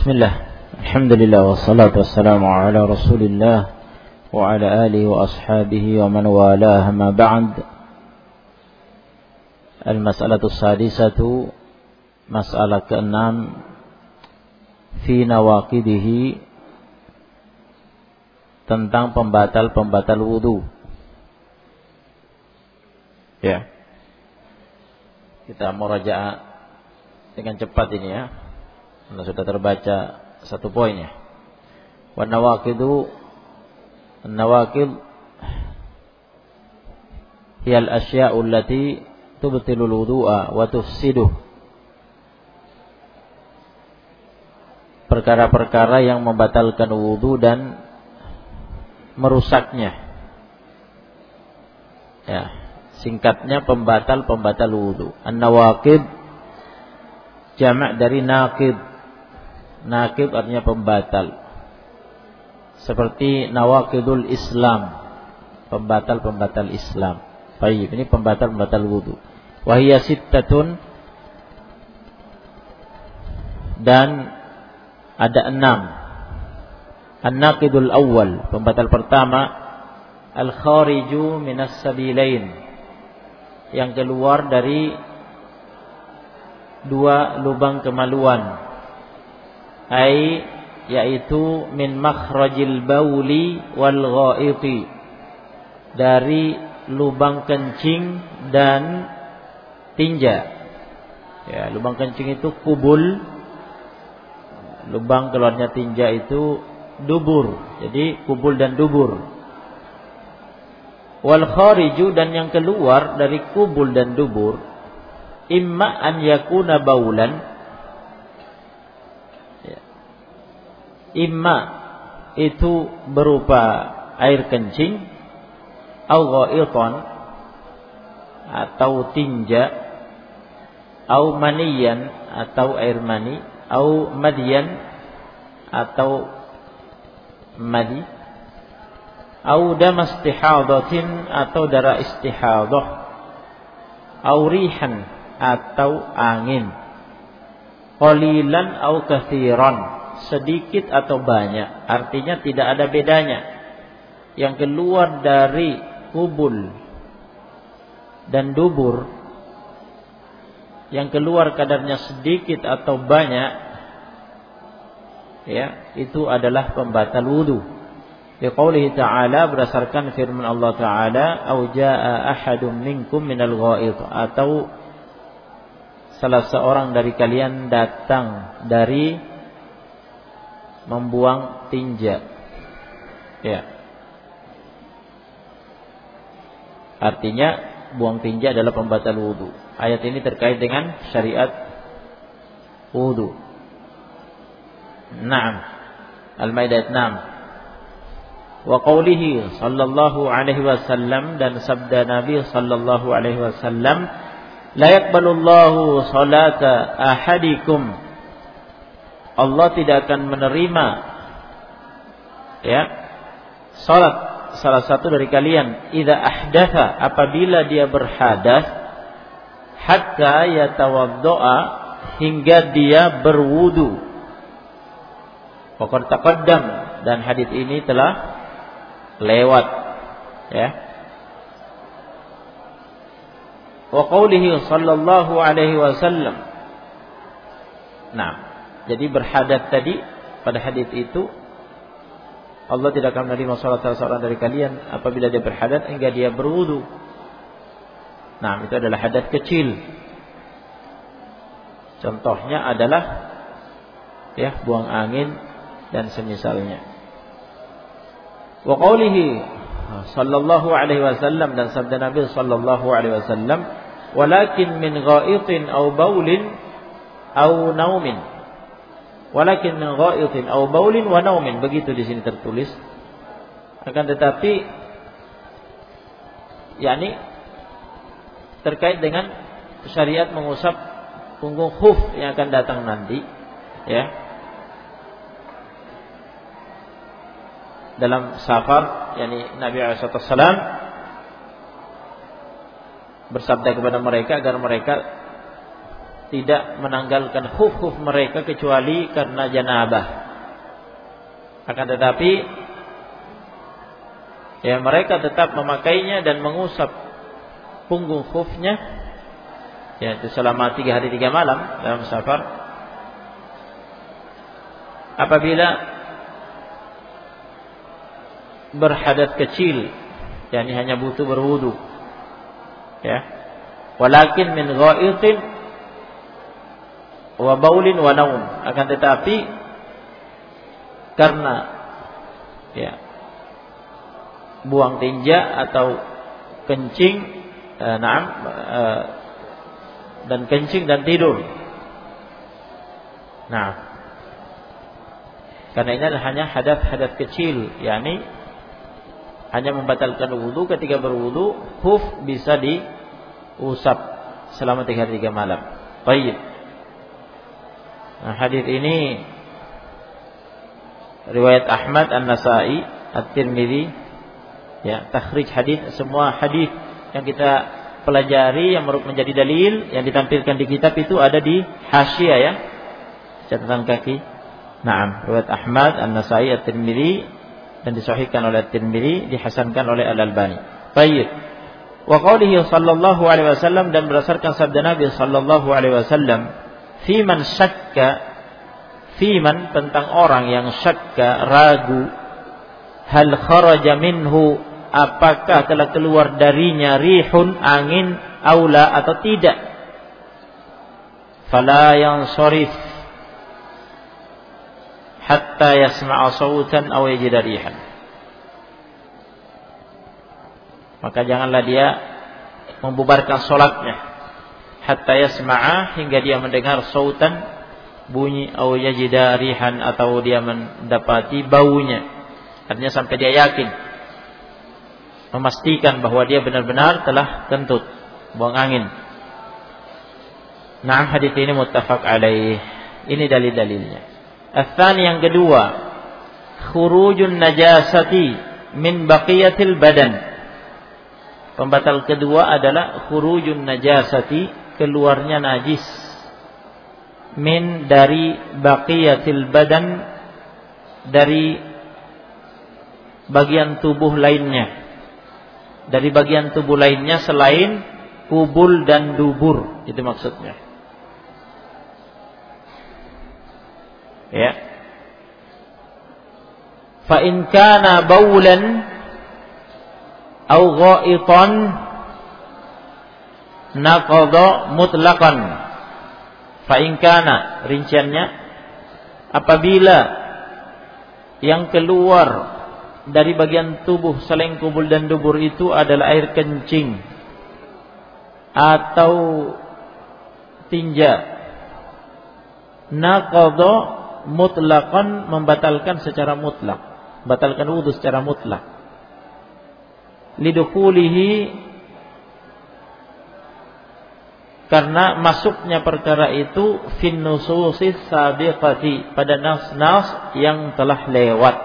Bismillah. Alhamdulillah wassalatu wassalamu ala Rasulillah wa ala alihi wa ashabihi wa man walah, ma ba'd. Al-mas'alatu sadisatu, mas'alah ke-6, fi nawaqidihi, tentang pembatal-pembatal wudu. Ya. Kita murajaah dengan cepat ini ya. Anda sudah terbaca satu poinnya. Wa nawaqidu, an-nawaqid hiya al-asya'u allati tubtilu al-wudu'a wa tufsiduh. Perkara-perkara yang membatalkan wudu dan merusaknya. Ya, singkatnya pembatal-pembatal wudu. An-nawaqid jamak dari naqid. Naqid artinya pembatal. Seperti nawaqidul Islam, pembatal-pembatal Islam. Baik, ini pembatal-pembatal wudu. Wa hiya sittatun, dan ada 6. An-naqidul awwal, pembatal pertama, al-khariju minas sabilain, yang keluar dari dua lubang kemaluan. Yaitu min makhrajil bauli wal ghaiti, dari lubang kencing dan tinja. Ya, lubang kencing itu kubul, lubang keluarnya tinja itu dubur. Jadi kubul dan dubur. Wal khariju, dan yang keluar dari kubul dan dubur, imma an yakuna baulan, imma itu berupa air kencing, au ghaitan atau tinja, au maniyan atau air mani, au madiyan atau madi, au dam istihadatin atau darah istihadah, au rihan atau angin, qalilan au katsiran, sedikit atau banyak, artinya tidak ada bedanya. Yang keluar dari kubul dan dubur, yang keluar kadarnya sedikit atau banyak, ya, itu adalah pembatal wudu. Liqaulihi ta'ala, berdasarkan firman Allah Ta'ala, au jaa ahadum minkum minal gha'id, atau salah seorang dari kalian datang dari membuang tinja. Ya. Artinya buang tinja adalah pembatal wudu. Ayat ini terkait dengan syariat wudu. Naam. Al-Maidah 6. Wa qawlihi sallallahu alaihi wasallam, dan sabda Nabi sallallahu alaihi wasallam, la yaqbalullahu salata ahadikum, Allah tidak akan menerima, ya, salat salah satu dari kalian, idza ahdatha, apabila dia berhadas, hatta yatawaddoa, hingga dia berwudu. Waqad taqaddam, dan hadis ini telah lewat, ya. Wa qawlihi sallallahu alaihi wasallam. Nah, jadi berhadat tadi, pada hadis itu Allah tidak akan menerima salat salah seorang dari kalian apabila dia berhadat hingga dia berwudu. Nah, itu adalah hadat kecil. Contohnya adalah, ya, buang angin dan semisalnya. Wa qawlihi sallallahu alaihi wasallam, dan sabda Nabi sallallahu alaihi wasallam, walakin min ghaitin aw baulin aw naumin. Walakin min ghaitin aw baulin wa naumin, begitu di sini tertulis. Akan tetapi, yakni terkait dengan syariat mengusap punggung khuf yang akan datang nanti, ya. Dalam safar, yakni Nabi sallallahu alaihi wasallam bersabda kepada mereka agar mereka, tidak menanggalkan khuf-khuf mereka kecuali karena janabah. Akan tetapi ya mereka tetap memakainya dan mengusap punggung khufnya ya itu selama 3 hari 3 malam dalam safar. Apabila berhadas kecil, yakni hanya butuh berwudu, ya. Walakin min ghaitin wa baulin wa naum. Akan tetapi karena ya buang tinja atau kencing, dan kencing dan tidur. Nah, karena ini adalah hanya hadas kecil, yakni hanya membatalkan wudu. Ketika berwudu, khuf bisa diusap selama 3 hari 3 malam. Baik. Nah, hadis ini riwayat Ahmad, An-Nasa'i, At-Tirmidzi. Ya, takhrij hadis, semua hadis yang kita pelajari yang menjadi dalil yang ditampilkan di kitab itu ada di hasyiah ya, catatan kaki. Naam, riwayat Ahmad, An-Nasa'i, At-Tirmidzi dan disahihkan oleh At-Tirmidzi, dihasankan oleh Al-Albani. Baik. Wa qaulihi sallallahu alaihi wasallam, dan berdasarkan sabda Nabi sallallahu alaihi wasallam, fi man tentang orang yang syakka, ragu, hal kharaja minhu, apakah telah keluar darinya rihun, angin, aula atau tidak, fala yansarif hatta yasma'a sautan aw yajida rihan. Maka janganlah dia membubarkan salatnya hatta yasma'a, hingga dia mendengar sautan, bunyi, aw yajida rihan, atau dia mendapati baunya. Artinya sampai dia yakin, memastikan bahwa dia benar-benar telah kentut, buang angin. Nah, hadis ini muttafaq alaih. Ini dalil-dalilnya. Al-thani, yang kedua, khurujun najasati min baqiyatil badan. Pembatal kedua adalah khurujun najasati, keluarnya najis, min, dari baqiyatil badan, dari bagian tubuh lainnya, dari bagian tubuh lainnya selain kubul dan dubur, itu maksudnya. Ya. Fa in kana baulan aw ghaitan naqadha mutlaqan. Fa in kana, rinciannya, apabila yang keluar dari bagian tubuh selain kubul dan dubur itu adalah air kencing atau tinja, naqadha mutlaqan, membatalkan secara mutlak, batalkan wudu secara mutlak. Lidukhulihi, karena masuknya perkara itu fin nususis sabiqati, pada nas-nas yang telah lewat.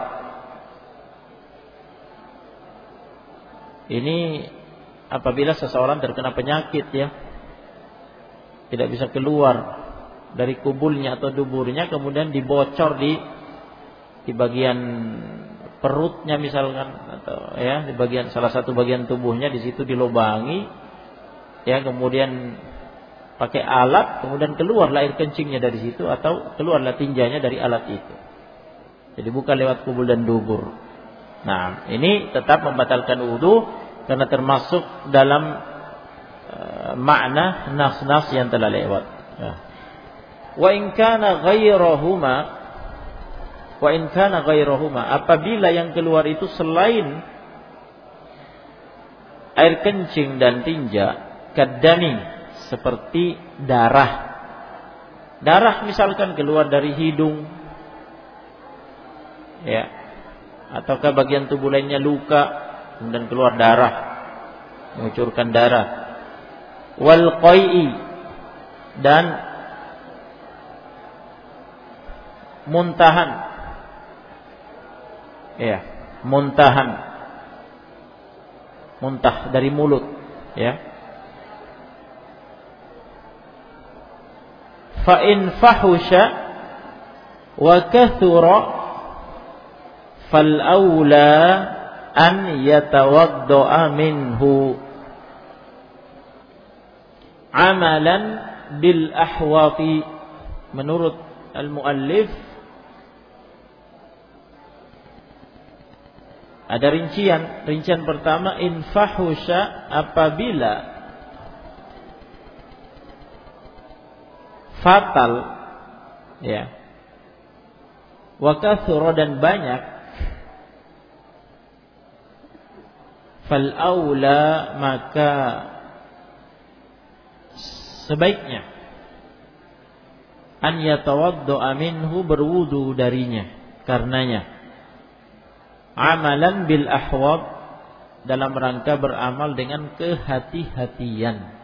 Ini apabila seseorang terkena penyakit ya, tidak bisa keluar dari kubulnya atau duburnya, kemudian dibocor di bagian perutnya misalkan, atau ya di bagian salah satu bagian tubuhnya, di situ dilubangi ya, kemudian pakai alat, kemudian keluarlah air kencingnya dari situ, atau keluarlah tinjanya dari alat itu. Jadi bukan lewat kubul dan dubur. Nah, ini tetap membatalkan wudu karena termasuk dalam makna nas-nas yang telah lewat. Ya. Wa in kana ghairahuma, apabila yang keluar itu selain air kencing dan tinja, kadami, seperti darah. Darah misalkan keluar dari hidung, ya, ataukah bagian tubuh lainnya luka, kemudian keluar darah, mengucurkan darah. Wal qai'i, dan muntahan, ya, muntahan, muntah dari mulut, ya. fa in fahusha wa kathura fal aula an yatawadda'a minhu amalan bil ahwati. Menurut al-muallif ada rincian pertama, in fahusha, apabila fatal, ya, wa kathura, dan banyak, fal aula, maka sebaiknya, an yatawadda'a minhu, berwudu darinya, karenanya, amalan bil ahwab, dalam rangka beramal dengan kehati-hatian.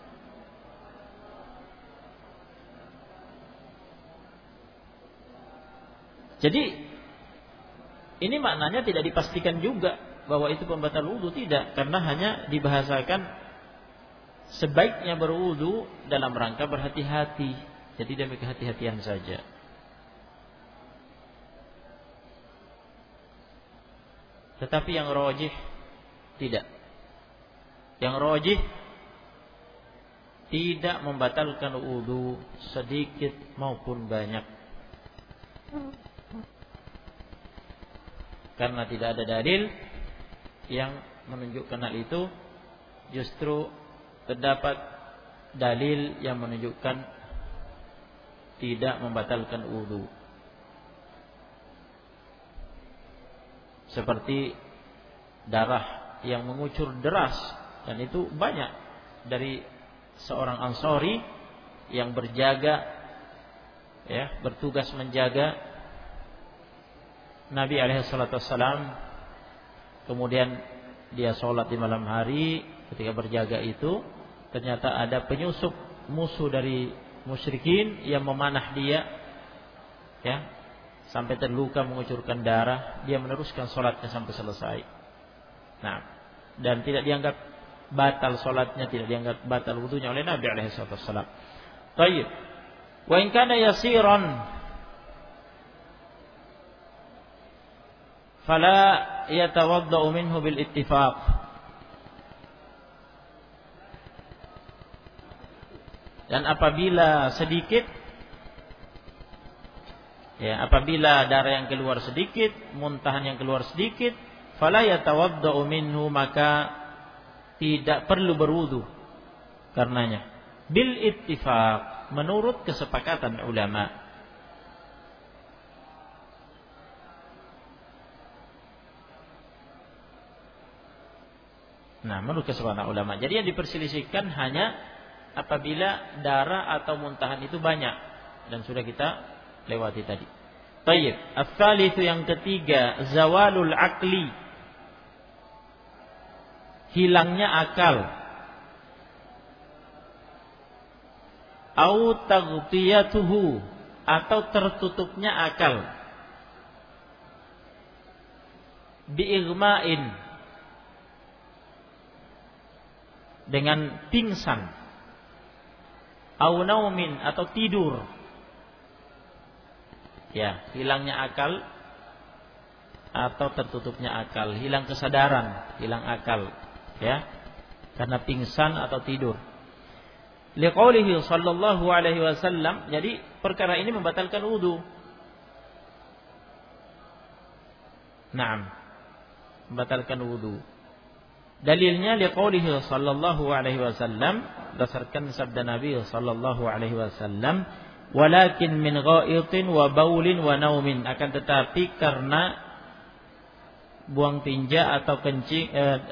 Jadi ini maknanya tidak dipastikan juga bahwa itu pembatal wudu, tidak, karena hanya dibahasakan sebaiknya berwudu dalam rangka berhati-hati. Jadi demi kehati-hatian saja. Tetapi yang rajih tidak. Yang rajih tidak membatalkan wudu sedikit maupun banyak. Karena tidak ada dalil yang menunjukkan hal itu. Justru terdapat dalil yang menunjukkan tidak membatalkan wudu. Seperti darah yang mengucur deras, dan itu banyak dari seorang Ansari yang berjaga, ya, bertugas menjaga Nabi alaihissalam. Kemudian dia sholat di malam hari. Ketika berjaga itu, ternyata ada penyusup musuh dari musyrikin yang memanah dia, ya, sampai terluka, mengucurkan darah. Dia meneruskan sholatnya sampai selesai. Nah, dan tidak dianggap batal sholatnya, tidak dianggap batal wudunya oleh Nabi alaihissalam. Tayyib. Wa in kana yasiran fala yatawaddau minhu bil ittifaq. Dan apabila sedikit, ya, apabila darah yang keluar sedikit, muntahan yang keluar sedikit, fala yatawaddau minhu, maka tidak perlu berwudu karenanya, bil ittifaq, menurut kesepakatan ulama. Nah, menurut kesepakatan ulama. Jadi yang diperselisihkan hanya apabila darah atau muntahan itu banyak, dan sudah kita lewati tadi. Tayyib. Ats-tsalitsu, yang ketiga, zawalul aqli, hilangnya akal. Au taghtiyatuhu, atau tertutupnya akal. Bi'igma'in, dengan pingsan. Au naumin, atau tidur. Ya, hilangnya akal atau tertutupnya akal, hilang kesadaran, hilang akal, ya, karena pingsan atau tidur. Liqaulihi sallallahu alaihi wasallam, jadi perkara ini membatalkan wudu. Naam, membatalkan wudu. Dalilnya liqaulihi sallallahu alaihi wasallam, berdasarkan sabda Nabi sallallahu alaihi wasallam, walakin min ghaitin wa baulin wa naumin, akan tetapi karena buang tinja atau kencing,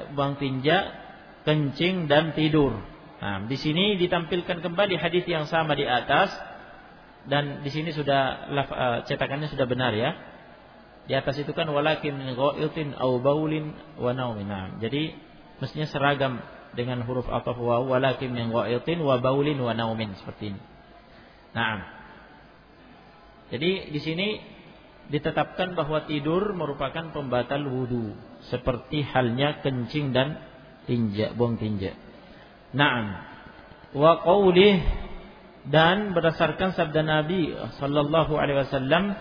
kencing dan tidur. Nah, di sini ditampilkan kembali hadis yang sama di atas, dan di sini sudah cetakannya sudah benar, ya. Di atas itu kan walakin min ghaitin au baulin wa naumin. Nah, jadi mestinya seragam dengan huruf athaf wa, walakin min ghaitin wa baulin wa naumin, seperti ini. Nah, jadi di sini ditetapkan bahwa tidur merupakan pembatal wudu, seperti halnya kencing dan tinja, buang tinja. Naam. Wa qaulih Dan berdasarkan sabda Nabi sallallahu alaihi wasallam,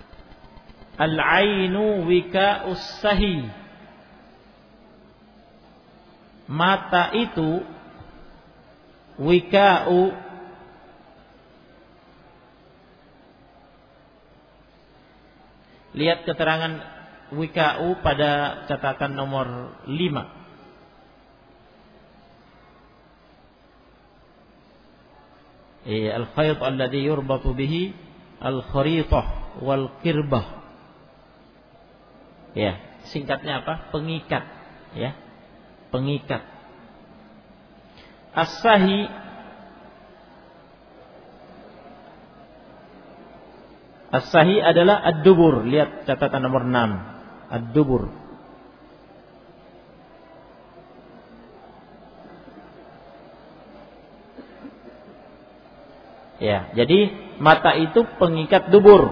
al-ainu wika'us sahi. Mata itu wika'u, lihat keterangan wika'u pada catatan nomor 5. Al-khayt alladhi yurbatu bihi al-kharitah wal qirbah. Ya, singkatnya apa? Pengikat, ya. Pengikat. As-sahi adalah ad-dubur. Lihat catatan nomor 6. Ad-dubur. Ya, jadi mata itu pengikat dubur.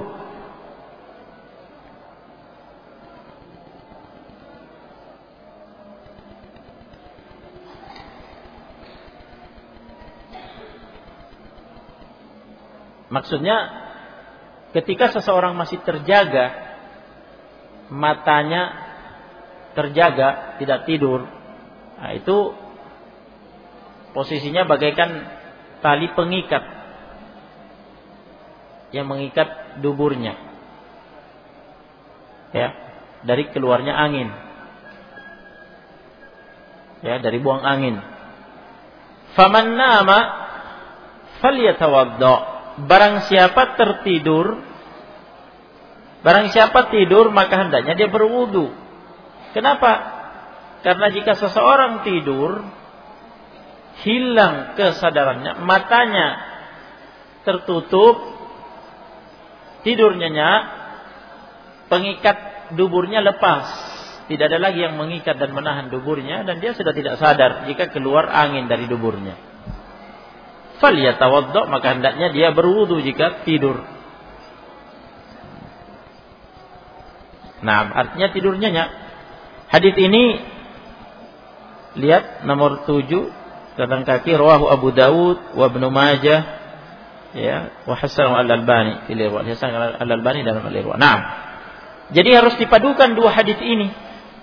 Maksudnya ketika seseorang masih terjaga, matanya terjaga, tidak tidur, nah itu posisinya bagaikan tali pengikat yang mengikat duburnya, ya, dari keluarnya angin, ya, dari buang angin. Faman nama falyatawadda. Barang siapa tertidur, barang siapa tidur maka hendaknya dia berwudu. Kenapa? Karena jika seseorang tidur, hilang kesadarannya, matanya tertutup, tidur nyenyak, pengikat duburnya lepas, tidak ada lagi yang mengikat dan menahan duburnya, dan dia sudah tidak sadar jika keluar angin dari duburnya. Falyatawadda, maka hendaknya dia berwudu jika tidur. Nah, artinya tidur nyenyak. Hadis ini lihat nomor 7 catatan kaki, rawahu Abu Dawud wa Ibnu Majah, ya, wa hasan al-Albani fil Irwa. Hasan al-Albani dalam al-Irwa. Naam. Jadi harus dipadukan dua hadis ini.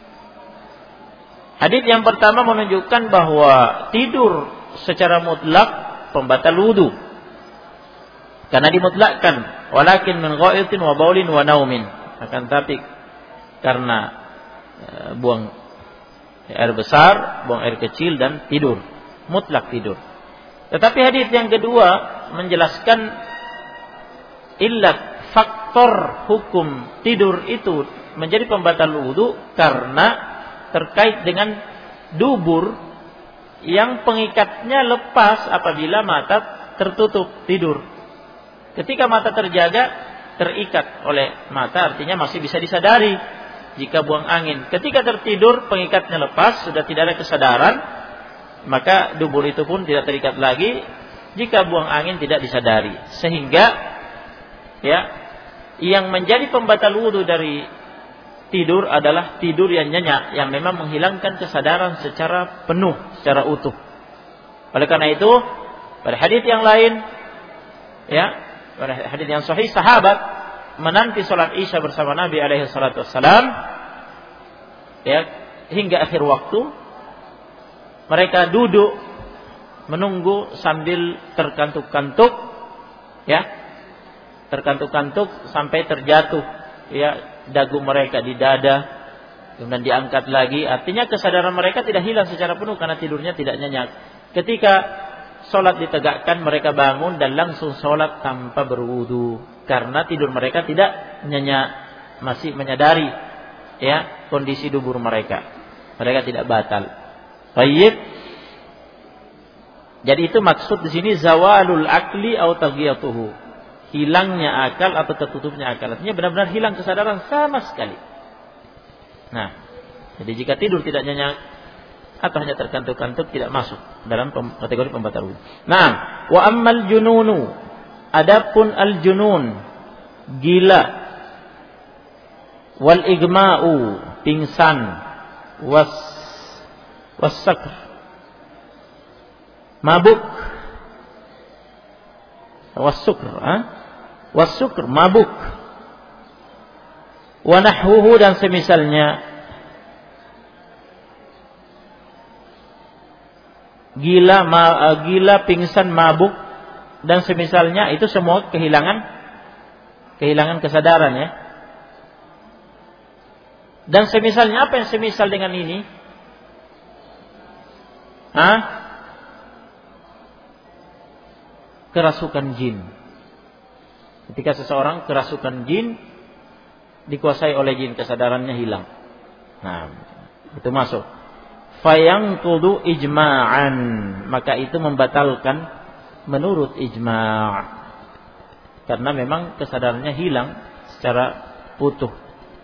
Hadis yang pertama menunjukkan bahwa tidur secara mutlak pembatal wudu. Karena dimutlakkan, walakin min ghaitin wa baulin wa naumin. Akan tapi karena buang air besar, buang air kecil dan tidur, mutlak tidur. Tetapi hadis yang kedua menjelaskan illat, faktor hukum tidur itu menjadi pembatal wudu karena terkait dengan dubur yang pengikatnya lepas apabila mata tertutup tidur. Ketika mata terjaga, terikat oleh mata, artinya masih bisa disadari jika buang angin. Ketika tertidur, pengikatnya lepas, sudah tidak ada kesadaran, maka dubur itu pun tidak terikat lagi jika buang angin tidak disadari. Sehingga ya, yang menjadi pembatal wudu dari tidur adalah tidur yang nyenyak, yang memang menghilangkan kesadaran secara penuh, secara utuh. Oleh karena itu, pada hadis yang lain, ya, pada hadis yang sahih, sahabat menanti salat Isya bersama Nabi alaihi salatu wassalam, ya, hingga akhir waktu. Mereka duduk menunggu sambil terkantuk-kantuk, ya, terkantuk-kantuk sampai terjatuh, ya, dagu mereka di dada, kemudian diangkat lagi. Artinya kesadaran mereka tidak hilang secara penuh karena tidurnya tidak nyenyak. Ketika sholat ditegakkan, mereka bangun dan langsung sholat tanpa berwudu karena tidur mereka tidak nyenyak, masih menyadari, ya, kondisi dubur mereka. Mereka tidak batal. Baik. Jadi itu maksud di sini zawalul akli atau taghyatuhu. Hilangnya akal atau tertutupnya akal. Artinya benar-benar hilang kesadaran sama sekali. Nah, jadi jika tidur tidak nyenyak atau hanya terkantuk-kantuk, tidak masuk dalam kategori pembatal wudu. Nah, wa ammal jununu, adapun al junun, gila, wal igma'u, pingsan, wasakr, mabuk, wasukr mabuk, wa nahwuhu dan semisalnya, gila, pingsan, mabuk dan semisalnya, itu semua kehilangan kesadaran ya. Dan semisalnya, apa yang semisal dengan ini? Kerasukan jin. Ketika seseorang kerasukan jin, dikuasai oleh jin, kesadarannya hilang. Nah, itu masuk. Fayanqudu ijma'an, maka itu membatalkan menurut ijma', karena memang kesadarannya hilang secara utuh.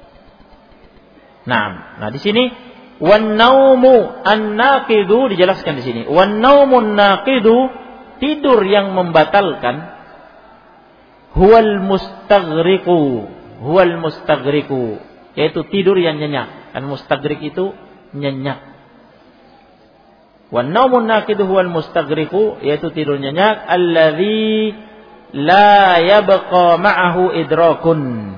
Nah di sini wan naumu an-naqidu dijelaskan di sini. Wan naumun naqidu, tidur yang membatalkan, huwal mustaghriqu, yaitu tidur yang nyenyak. Al-mustaghriq itu nyenyak. Wan naumun naqidu huwal mustaghriqu, yaitu tidur nyenyak, alladzi la yabqa ma'ahu idrakun,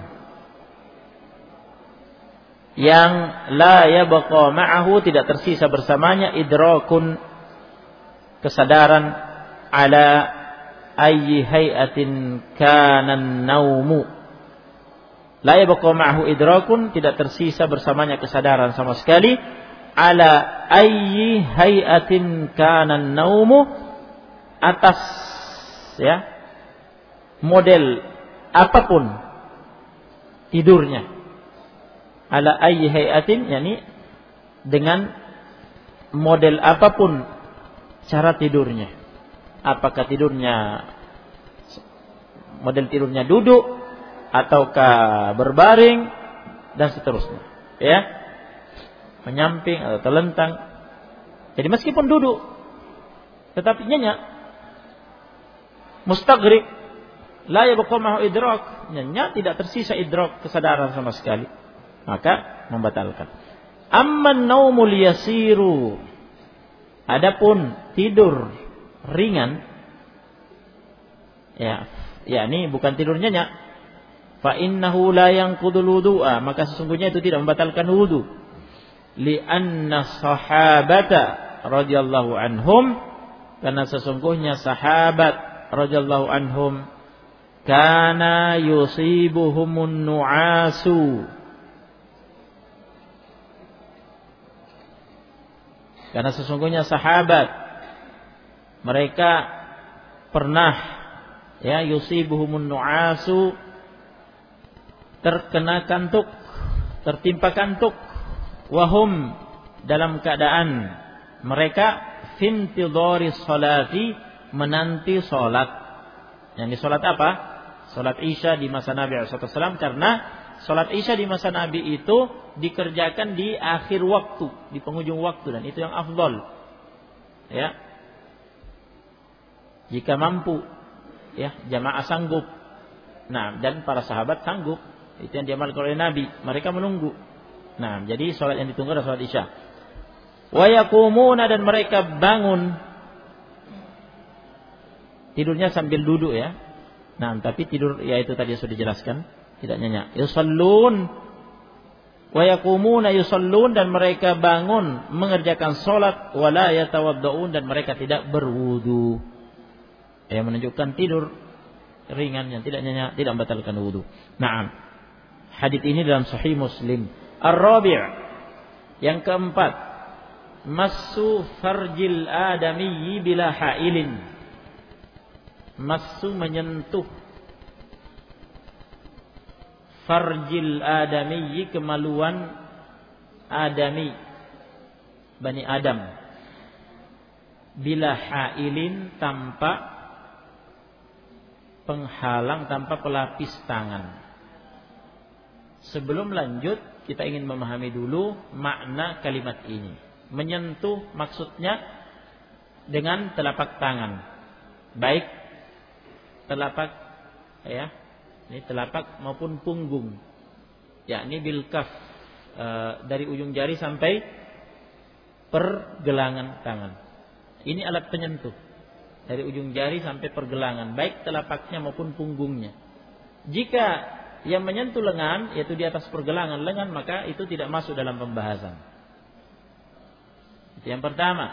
yang la yabqa ma'ahu, tidak tersisa bersamanya, idrakun, kesadaran, ala ayyi hay'atin kana an-naumu. La yabqa ma'ahu idrakun, tidak tersisa bersamanya kesadaran sama sekali, ala ayyi hay'atin kana an-naumu, atas ya model apapun tidurnya. Ala ayyi hay'atin, yani dengan model apapun cara tidurnya. Apakah tidurnya model tidurnya duduk ataukah berbaring dan seterusnya, ya, menyamping atau telentang. Jadi meskipun duduk tetapi nyenyak, mustaghriq, la yabqa ma'ahu idrak, nyenyak, tidak tersisa idrak, kesadaran sama sekali, maka membatalkan. Amman naumul yasiru, adapun tidur ringan, ya, yakni bukan tidur nyenyak, fa innahu la yanqudul wudu'a, maka sesungguhnya itu tidak membatalkan wudu. Li'anna sahabata radhiyallahu anhum, karena sesungguhnya sahabat radhiyallahu anhum, kana yusibuhumun nu'asu, karena sesungguhnya sahabat mereka pernah, ya, yusibuhumun nu'asu, terkena kantuk, tertimpa kantuk, wahum, dalam keadaan mereka fintidhari salati, menanti salat. Yang di salat apa? Salat Isya di masa Nabi SAW, karena salat Isya di masa Nabi itu dikerjakan di akhir waktu, di penghujung waktu, dan itu yang afdal, ya, jika mampu, ya, jamaah sanggup. Nah, dan para sahabat sanggup, itu yang diamalkan oleh Nabi, mereka menunggu. Nah, jadi salat yang ditunggu adalah salat Isya. Wa yaqumuna, dan mereka bangun, tidurnya sambil duduk, ya. Nah, tapi tidur, ya itu tadi sudah dijelaskan, tidak nyenyak. Yusallun wa yaqumuna yusallun, dan mereka bangun mengerjakan salat, wala yatawaddaun, dan mereka tidak berwudu. Yang menunjukkan tidur ringan yang tidak nyenyak tidak membatalkan wudu. Naam. Hadis ini dalam Sahih Muslim. Ar-Rabi', yang keempat, massu farjil adamiyyi bila ha'ilin. Massu, menyentuh, farjil adamiyyi, kemaluan adami, Bani Adam, bila ha'ilin, tanpa penghalang, tanpa pelapis tangan. Sebelum lanjut, kita ingin memahami dulu makna kalimat ini. Menyentuh maksudnya dengan telapak tangan, baik telapak, ya, ini telapak maupun punggung, yakni bil kaf, dari ujung jari sampai pergelangan tangan. Ini alat penyentuh. dari ujung jari sampai pergelangan, baik telapaknya maupun punggungnya. Jika yang menyentuh lengan, yaitu di atas pergelangan lengan, maka itu tidak masuk dalam pembahasan. Itu yang pertama.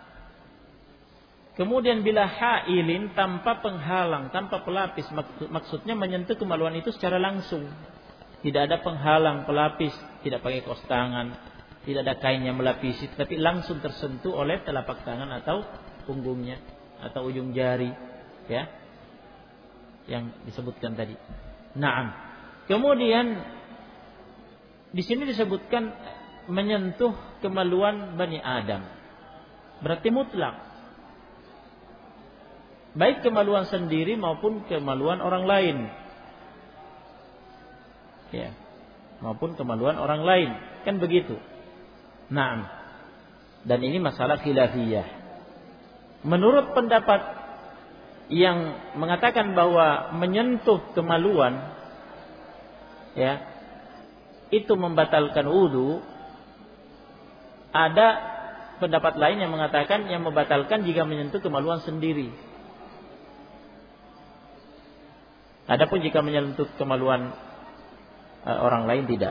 Kemudian bila hailin, tanpa penghalang, tanpa pelapis, maksudnya menyentuh kemaluan itu secara langsung. Tidak ada penghalang, pelapis, tidak pakai kaos tangan, tidak ada kain yang melapisi, tapi langsung tersentuh oleh telapak tangan atau punggungnya atau ujung jari, ya, yang disebutkan tadi. Naam. Kemudian di sini disebutkan menyentuh kemaluan Bani Adam. Berarti mutlak. Baik kemaluan sendiri maupun kemaluan orang lain. Ya. Maupun kemaluan orang lain. Kan begitu. Naam. Dan ini masalah khilafiyah. Menurut pendapat yang mengatakan bahwa menyentuh kemaluan, ya, itu membatalkan wudu, ada pendapat lain yang mengatakan yang membatalkan jika menyentuh kemaluan sendiri. Adapun jika menyentuh kemaluan orang lain tidak.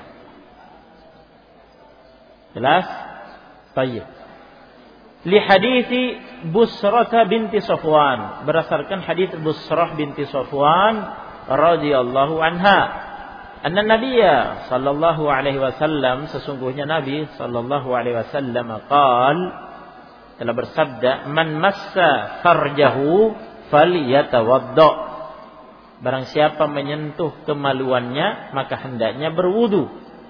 Jelas? Baik. Li hadithi Busrah binti Safwan, berdasarkan hadits Busrah binti Safwan radhiyallahu anha, anna Nabiyya sallallahu alaihi wasallam, sesungguhnya Nabi sallallahu alaihi wasallam telah bersabda, man massa farjahu falyatawadda, barang siapa menyentuh kemaluannya maka hendaknya berwudu.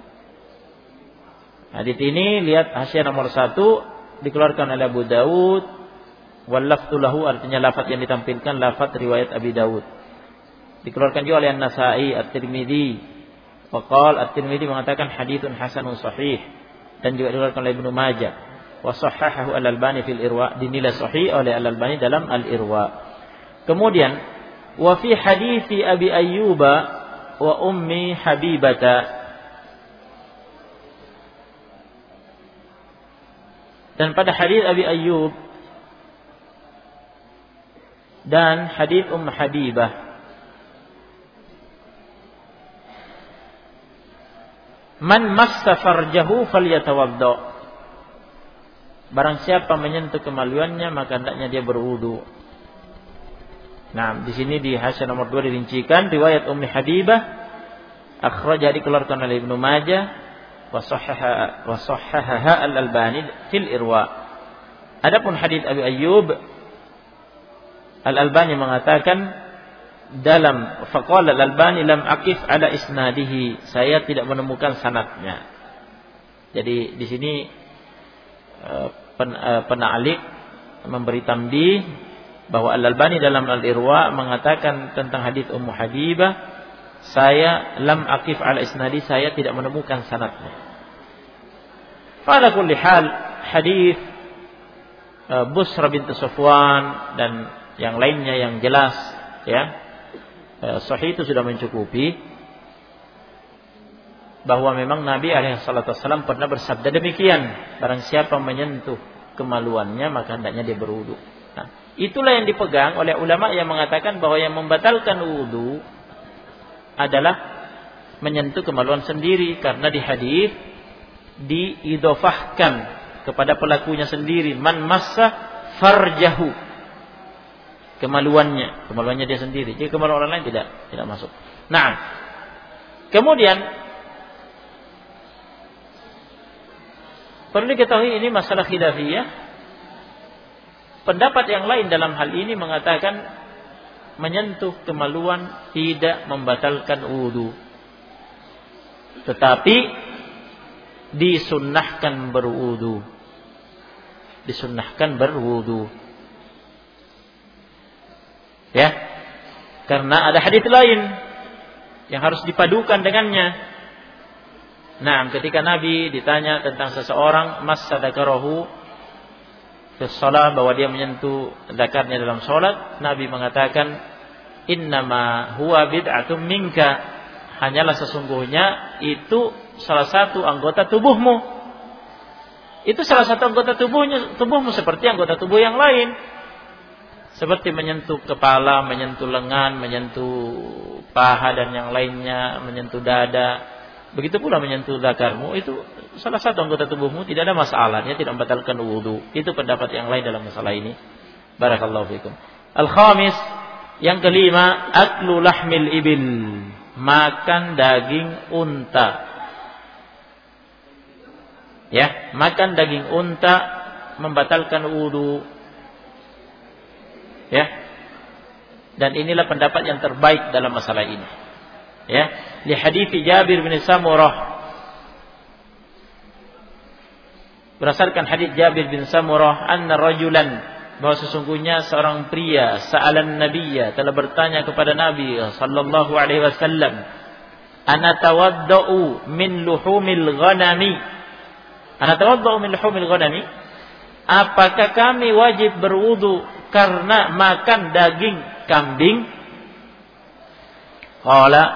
Hadits ini lihat hasyiah nomor 1, dikeluarkan oleh Abu Dawud. Wal lafdhu lahu, artinya lafaz yang ditampilkan lafaz riwayat Abi Dawud. Dikeluarkan juga oleh An-Nasa'i, At-Tirmidzi. Waqal At-Tirmidzi mengatakan haditsun hasanun sahih, dan juga dikeluarkan oleh Ibnu Majah. Wa sahhahahu Al-Albani fil Irwa, dinilai sahih oleh Al-Albani dalam Al-Irwa. Kemudian wa fi hadithi Abi Ayyuba wa Ummi Habibata, dan pada hadis Abi Ayyub dan hadis Habibah, man massa farjahu falyatawadda, barang siapa menyentuh kemaluannya maka hendaknya dia berwudu. Nah, di sini di hasyiah nomor 2 dirincikan riwayat Ummi Habibah akhrajah, dikeluarkan oleh Ibnu Majah, wa sahhahaha Al-Albani fil Irwa. Adapun hadis Abi Ayyub, Al-Albani mengatakan dalam faqala Al-Albani lam aqif ala isnadihi, saya tidak menemukan sanadnya. Jadi di sini pena'liq memberi tambih bahwa Al-Albani dalam Al-Irwa mengatakan tentang hadis Ummu Habibah, saya lam aqif ala isnadi, saya tidak menemukan sanadnya. Pada kulli hal hadis Busrah binti Safwan dan yang lainnya yang jelas, ya, sahih itu sudah mencukupi bahwa memang Nabi SAW pernah bersabda demikian, barang siapa menyentuh kemaluannya maka hendaknya dia berwudu. Nah, itulah yang dipegang oleh ulama yang mengatakan bahwa yang membatalkan wudu adalah menyentuh kemaluan sendiri, karena di hadis diidhofahkan kepada pelakunya sendiri, man massa farjahu, kemaluannya dia sendiri. Jadi kemaluan orang lain tidak masuk. Nah, kemudian perlu diketahui ini masalah khilafiyah. Pendapat yang lain dalam hal ini mengatakan menyentuh kemaluan tidak membatalkan wudu, tetapi disunnahkan berwudu. Ya, karena ada hadis lain yang harus dipadukan dengannya. Nah, ketika Nabi ditanya tentang seseorang massa dzakarahu fi shalah, bahwa dia menyentuh zakarnya dalam salat, Nabi mengatakan innama huwa bid'atum minka, hanyalah sesungguhnya itu salah satu anggota tubuhmu. Itu salah satu anggota tubuhmu seperti anggota tubuh yang lain. Seperti menyentuh kepala, menyentuh lengan, menyentuh paha dan yang lainnya, menyentuh dada. Begitu pula menyentuh zakarmu, itu salah satu anggota tubuhmu, tidak ada masalah, dia tidak membatalkan wudu. Itu pendapat yang lain dalam masalah ini. Barakallahu fikum. Al-khamis, yang kelima, aklu lahmil ibil, makan daging unta. Ya, makan daging unta membatalkan wudu. Ya. Dan inilah pendapat yang terbaik dalam masalah ini. Ya, li hadits Jabir bin Samurah. Berdasarkan hadits Jabir bin Samurah, anna rajulan, bahwa sesungguhnya seorang pria sa'alan nabiyya, telah bertanya kepada Nabi sallallahu alaihi wasallam, ana tawaddau min luhumil ghanami. Ana tawaddau min luhumil ghanami? Apakah kami wajib berwudu karena makan daging kambing? Qala,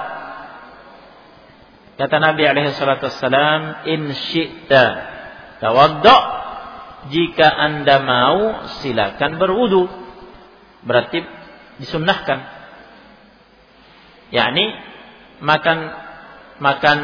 kata Nabi alaihi salatu wassalam, in syi'ta tawadda, jika Anda mau silakan berwudu. Berarti disunnahkan. Yakni makan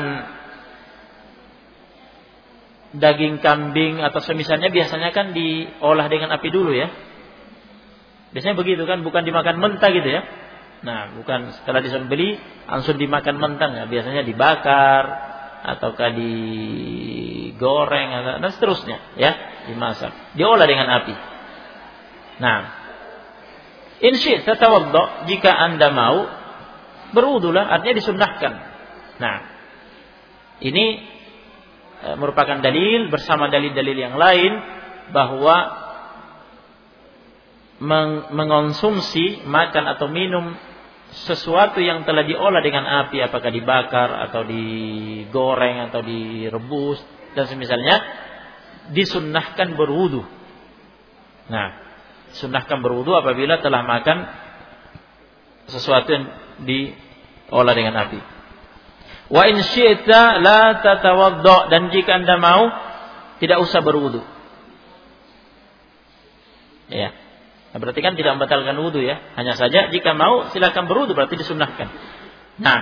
daging kambing atau semisalnya biasanya kan diolah dengan api dulu ya. Biasanya begitu kan, bukan dimakan mentah gitu ya. Nah, bukan setelah disembeli langsung dimakan mentah ya. Biasanya dibakar ataukah digoreng dan seterusnya ya, dimasak. Diolah dengan api. Nah, in syi'ta tawadda, jika Anda mau berwudulah, artinya disunnahkan. Nah, ini merupakan dalil bersama dalil-dalil yang lain bahwa mengonsumsi, makan atau minum sesuatu yang telah diolah dengan api, apakah dibakar atau digoreng atau direbus dan semisalnya, disunnahkan berwudu. Nah, disunnahkan berwudu apabila telah makan sesuatu yang diolah dengan api. Wa in syi'ta la tatawadda, dan jika Anda mau tidak usah berwudu. Ya. Nah, berarti kan tidak membatalkan wudu ya. Hanya saja jika mau silakan berwudu, berarti disunnahkan. Nah.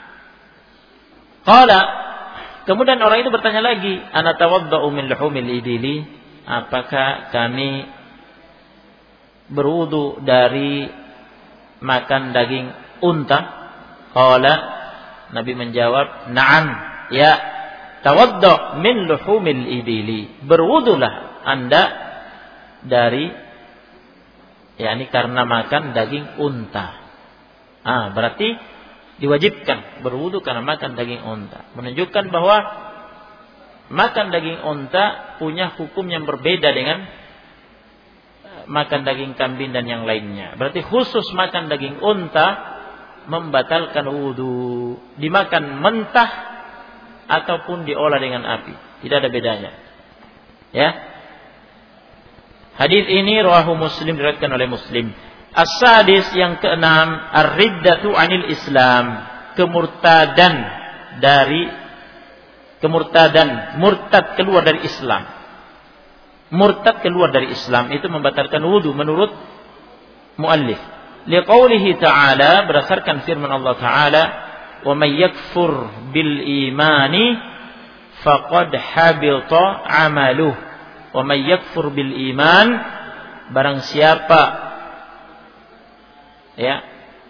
Qala, kemudian orang itu bertanya lagi, ana tawadda'u min luhumil ibili, apakah kami berwudu dari makan daging unta? Qala, Nabi menjawab, na'am, ya, tawadda' min luhumil ibili, berwudulah Anda dari, yakni karena makan daging unta. Berarti diwajibkan berwudu karena makan daging unta. Menunjukkan bahwa makan daging unta punya hukum yang berbeda dengan makan daging kambing dan yang lainnya. Berarti khusus makan daging unta membatalkan wudu, dimakan mentah ataupun diolah dengan api, tidak ada bedanya. Ya. Hadis ini rawahu Muslim, diriwayatkan oleh Muslim. As-sadis, yang keenam, ar-riddatu 'anil Islam, murtad keluar dari Islam. Murtad keluar dari Islam itu membatalkan wudu menurut muallif. Liqaulihi ta'ala, berdasarkan firman Allah Ta'ala, wa may yakfur bil imani faqad habita 'amaluh. Wa may yakfur bil iman, barang siapa ya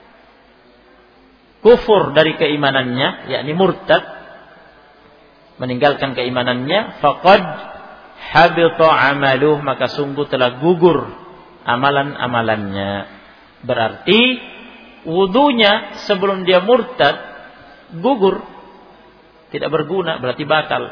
kufur dari keimanannya, yakni murtad, meninggalkan keimanannya, faqad habita 'amaluh, maka sungguh telah gugur amalan-amalannya. Berarti wudunya sebelum dia murtad gugur, tidak berguna, berarti batal.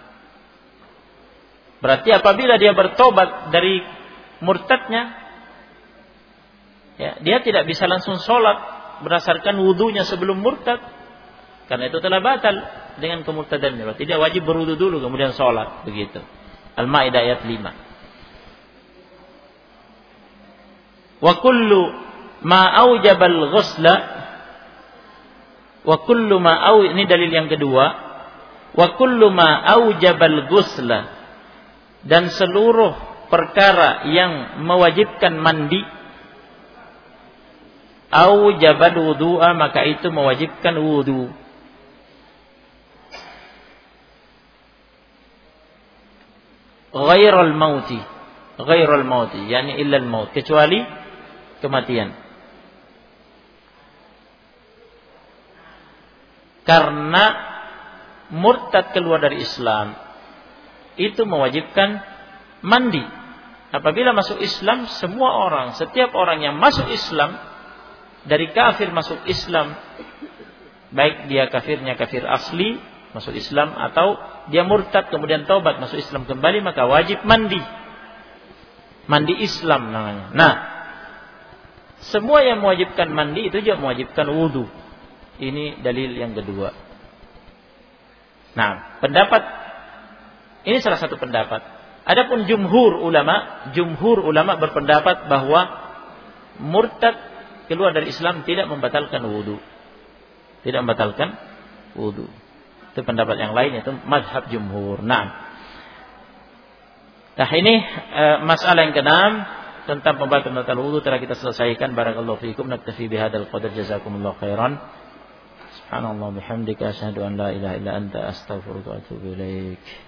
Berarti apabila dia bertobat dari murtadnya, ya, dia tidak bisa langsung sholat berdasarkan wudunya sebelum murtad, karena itu telah batal dengan kemurtadannya. Berarti dia wajib berwudu dulu kemudian sholat, begitu. Al-Maidah ayat 5. Wa kullu ma aujabal ghusla, wa kullu ma ini dalil yang kedua, wa kullu ma aujabal ghusla, dan seluruh perkara yang mewajibkan mandi, aujabal wudu'a, maka itu mewajibkan wudu. Ghairal mauti, yani illa al-maut, kecuali kematian. Karena murtad keluar dari Islam itu mewajibkan mandi. Apabila masuk Islam, semua orang, setiap orang yang masuk Islam, dari kafir masuk Islam, baik dia kafirnya kafir asli masuk Islam, atau dia murtad kemudian taubat masuk Islam kembali, maka wajib mandi. Mandi Islam namanya. Nah, semua yang mewajibkan mandi itu juga mewajibkan wudu. Ini dalil yang kedua. Nah, pendapat ini salah satu pendapat. Adapun jumhur ulama berpendapat bahwa murtad keluar dari Islam tidak membatalkan wudu. Tidak membatalkan wudu. Itu pendapat yang lain, yaitu mazhab jumhur. Nah ini masalah yang keenam tentang pembatal wudu telah kita selesaikan. Barakallahu fiikum. Naktafi bihadzal qadar. Jazakumullahu khairan. Subhanallah bihamdika asyhadu an la ilaha illa anta astaghfiruka wa atubu ilaik.